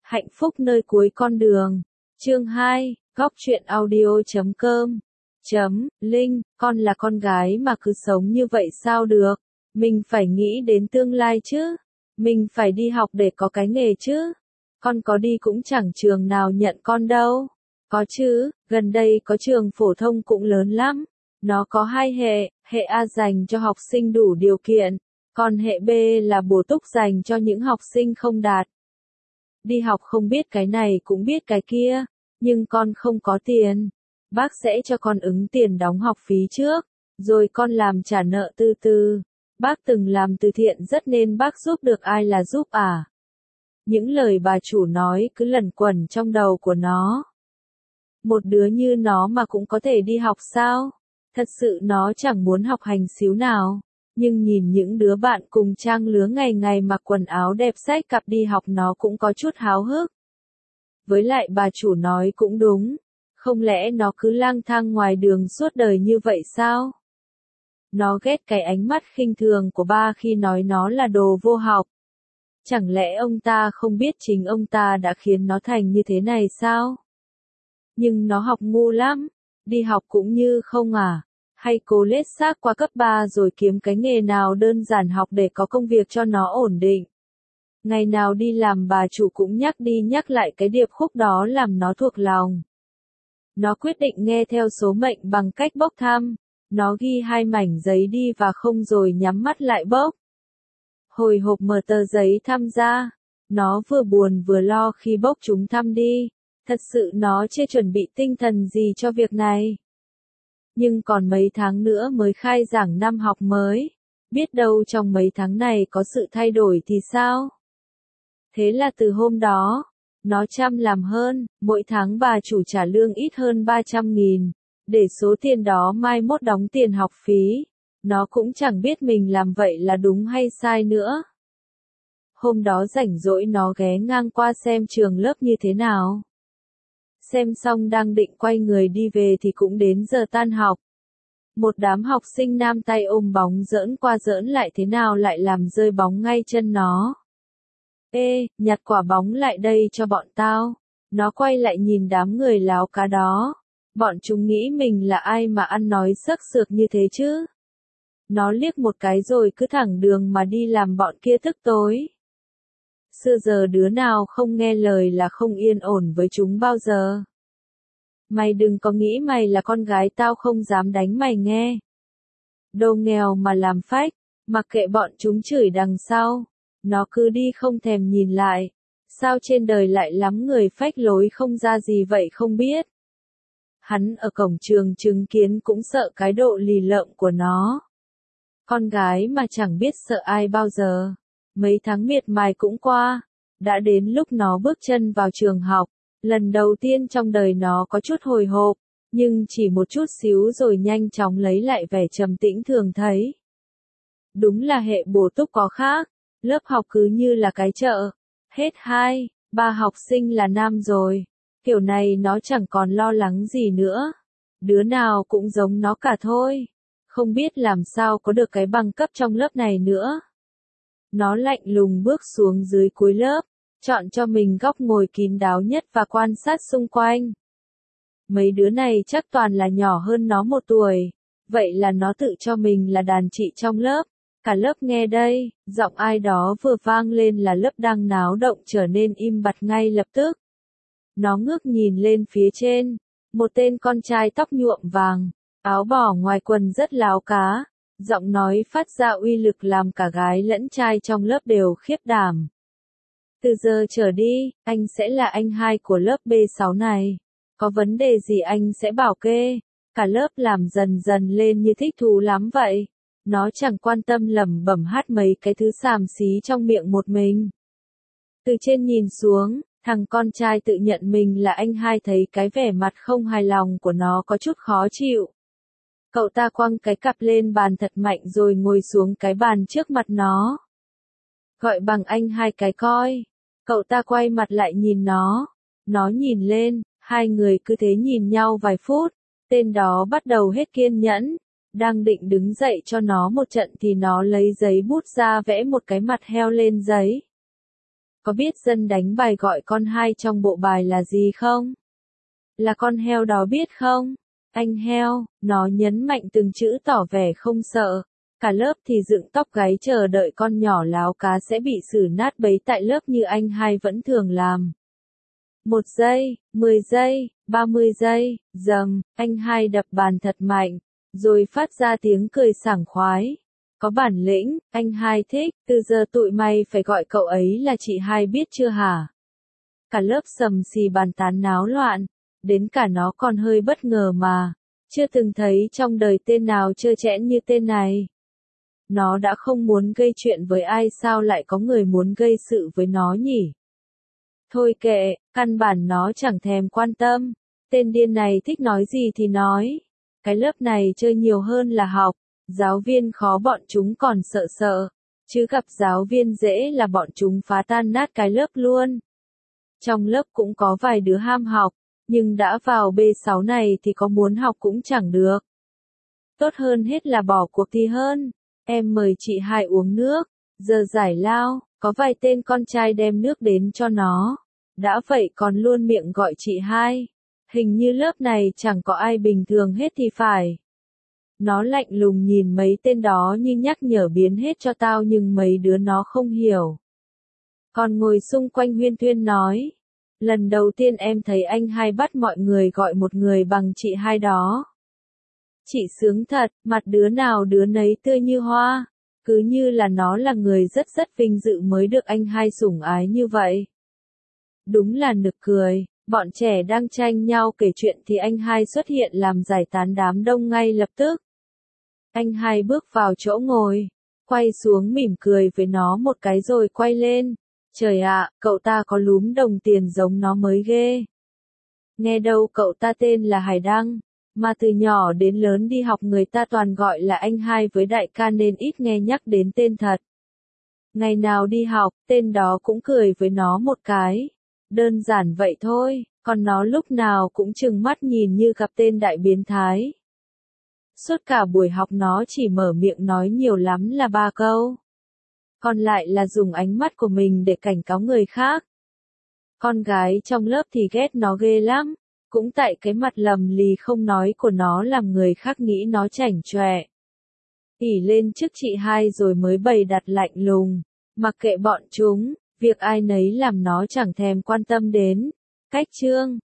Hạnh phúc nơi cuối con đường. Chương 2, góc truyện audio.com. Linh, con là con gái mà cứ sống như vậy sao được? Mình phải nghĩ đến tương lai chứ. Mình phải đi học để có cái nghề chứ. Con có đi cũng chẳng trường nào nhận con đâu. Có chứ, gần đây có trường phổ thông cũng lớn lắm. Nó có 2 hệ, hệ A dành cho học sinh đủ điều kiện, còn hệ B là bổ túc dành cho những học sinh không đạt. Đi học không biết cái này cũng biết cái kia, nhưng con không có tiền. Bác sẽ cho con ứng tiền đóng học phí trước, rồi con làm trả nợ từ từ. Bác từng làm từ thiện rất nên bác giúp được ai là giúp à? Những lời bà chủ nói cứ lẩn quẩn trong đầu của nó. Một đứa như nó mà cũng có thể đi học sao? Thật sự nó chẳng muốn học hành xíu nào. Nhưng nhìn những đứa bạn cùng trang lứa ngày ngày mặc quần áo đẹp xách cặp đi học nó cũng có chút háo hức. Với lại bà chủ nói cũng đúng. Không lẽ nó cứ lang thang ngoài đường suốt đời như vậy sao? Nó ghét cái ánh mắt khinh thường của ba khi nói nó là đồ vô học. Chẳng lẽ ông ta không biết chính ông ta đã khiến nó thành như thế này sao? Nhưng nó học ngu lắm. Đi học cũng như không à? Hay cố lết xác qua cấp 3 rồi kiếm cái nghề nào đơn giản học để có công việc cho nó ổn định. Ngày nào đi làm bà chủ cũng nhắc đi nhắc lại cái điệp khúc đó làm nó thuộc lòng. Nó quyết định nghe theo số mệnh bằng cách bốc thăm. Nó ghi 2 mảnh giấy đi và không rồi nhắm mắt lại bốc. Hồi hộp mở tờ giấy thăm ra. Nó vừa buồn vừa lo khi bốc chúng thăm đi. Thật sự nó chưa chuẩn bị tinh thần gì cho việc này. Nhưng còn mấy tháng nữa mới khai giảng năm học mới. Biết đâu trong mấy tháng này có sự thay đổi thì sao? Thế là từ hôm đó, nó chăm làm hơn, mỗi tháng bà chủ trả lương ít hơn 300.000, để số tiền đó mai mốt đóng tiền học phí. Nó cũng chẳng biết mình làm vậy là đúng hay sai nữa. Hôm đó rảnh rỗi nó ghé ngang qua xem trường lớp như thế nào. Xem xong đang định quay người đi về thì cũng đến giờ tan học. Một đám học sinh nam tay ôm bóng giỡn qua giỡn lại thế nào lại làm rơi bóng ngay chân nó. Ê, nhặt quả bóng lại đây cho bọn tao. Nó quay lại nhìn đám người láo cá đó. Bọn chúng nghĩ mình là ai mà ăn nói xức xược như thế chứ. Nó liếc một cái rồi cứ thẳng đường mà đi làm bọn kia tức tối. Xưa giờ đứa nào không nghe lời là không yên ổn với chúng bao giờ. Mày đừng có nghĩ mày là con gái tao không dám đánh mày nghe. Đồ nghèo mà làm phách, mặc kệ bọn chúng chửi đằng sau. Nó cứ đi không thèm nhìn lại. Sao trên đời lại lắm người phách lối không ra gì vậy không biết. Hắn ở cổng trường chứng kiến cũng sợ cái độ lì lợm của nó. Con gái mà chẳng biết sợ ai bao giờ. Mấy tháng miệt mài cũng qua. Đã đến lúc nó bước chân vào trường học. Lần đầu tiên trong đời nó có chút hồi hộp. Nhưng chỉ một chút xíu rồi nhanh chóng lấy lại vẻ trầm tĩnh thường thấy. Đúng là hệ bổ túc có khác. Lớp học cứ như là cái chợ. Hết 2, 3 học sinh là nam rồi. Kiểu này nó chẳng còn lo lắng gì nữa. Đứa nào cũng giống nó cả thôi. Không biết làm sao có được cái bằng cấp trong lớp này nữa. Nó lạnh lùng bước xuống dưới cuối lớp. Chọn cho mình góc ngồi kín đáo nhất và quan sát xung quanh. Mấy đứa này chắc toàn là nhỏ hơn nó 1 tuổi. Vậy là nó tự cho mình là đàn chị trong lớp. Cả lớp nghe đây, giọng ai đó vừa vang lên là lớp đang náo động trở nên im bặt ngay lập tức. Nó ngước nhìn lên phía trên, một tên con trai tóc nhuộm vàng, áo bò ngoài quần rất láo cá, giọng nói phát ra uy lực làm cả gái lẫn trai trong lớp đều khiếp đảm. Từ giờ trở đi, anh sẽ là anh hai của lớp B6 này. Có vấn đề gì anh sẽ bảo kê. Cả lớp làm dần dần lên như thích thú lắm vậy. Nó chẳng quan tâm lẩm bẩm hát mấy cái thứ xàm xí trong miệng một mình. Từ trên nhìn xuống, thằng con trai tự nhận mình là anh hai thấy cái vẻ mặt không hài lòng của nó có chút khó chịu. Cậu ta quăng cái cặp lên bàn thật mạnh rồi ngồi xuống cái bàn trước mặt nó. Gọi bằng anh hai cái coi. Cậu ta quay mặt lại nhìn nó. Nó nhìn lên, 2 người cứ thế nhìn nhau vài phút. Tên đó bắt đầu hết kiên nhẫn. Đang định đứng dậy cho nó một trận thì nó lấy giấy bút ra vẽ một cái mặt heo lên giấy. Có biết dân đánh bài gọi con 2 trong bộ bài là gì không? Là con heo đó biết không? Anh heo, nó nhấn mạnh từng chữ tỏ vẻ không sợ. Cả lớp thì dựng tóc gáy chờ đợi con nhỏ láo cá sẽ bị xử nát bấy tại lớp như anh 2 vẫn thường làm. 1 giây, 10 giây, 30 giây, dầm, anh 2 đập bàn thật mạnh, rồi phát ra tiếng cười sảng khoái. Có bản lĩnh, anh 2 thích, từ giờ tụi mày phải gọi cậu ấy là chị 2 biết chưa hả? Cả lớp sầm xì bàn tán náo loạn, đến cả nó còn hơi bất ngờ mà, chưa từng thấy trong đời tên nào trơ trẽn như tên này. Nó đã không muốn gây chuyện với ai sao lại có người muốn gây sự với nó nhỉ? Thôi kệ, căn bản nó chẳng thèm quan tâm, tên điên này thích nói gì thì nói. Cái lớp này chơi nhiều hơn là học, giáo viên khó bọn chúng còn sợ sợ, chứ gặp giáo viên dễ là bọn chúng phá tan nát cái lớp luôn. Trong lớp cũng có vài đứa ham học, nhưng đã vào B6 này thì có muốn học cũng chẳng được. Tốt hơn hết là bỏ cuộc thì hơn. Em mời chị 2 uống nước, giờ giải lao, có vài tên con trai đem nước đến cho nó. Đã vậy còn luôn miệng gọi chị 2. Hình như lớp này chẳng có ai bình thường hết thì phải. Nó lạnh lùng nhìn mấy tên đó như nhắc nhở biến hết cho tao nhưng mấy đứa nó không hiểu. Còn ngồi xung quanh huyên thuyên nói. Lần đầu tiên em thấy anh 2 bắt mọi người gọi một người bằng chị 2 đó. Chị sướng thật, mặt đứa nào đứa nấy tươi như hoa. Cứ như là nó là người rất vinh dự mới được anh 2 sủng ái như vậy. Đúng là nực cười, bọn trẻ đang tranh nhau kể chuyện thì anh 2 xuất hiện làm giải tán đám đông ngay lập tức. Anh 2 bước vào chỗ ngồi, quay xuống mỉm cười với nó một cái rồi quay lên. Trời ạ, cậu ta có lúm đồng tiền giống nó mới ghê. Nghe đâu cậu ta tên là Hải Đăng, mà từ nhỏ đến lớn đi học người ta toàn gọi là anh 2 với đại ca nên ít nghe nhắc đến tên thật. Ngày nào đi học, tên đó cũng cười với nó một cái. Đơn giản vậy thôi, còn nó lúc nào cũng trừng mắt nhìn như gặp tên đại biến thái. Suốt cả buổi học nó chỉ mở miệng nói nhiều lắm là 3 câu. Còn lại là dùng ánh mắt của mình để cảnh cáo người khác. Con gái trong lớp thì ghét nó ghê lắm, cũng tại cái mặt lầm lì không nói của nó làm người khác nghĩ nó chảnh chọe. Ỉ lên trước chị 2 rồi mới bày đặt lạnh lùng, mặc kệ bọn chúng, việc ai nấy làm nó chẳng thèm quan tâm đến. Cách chương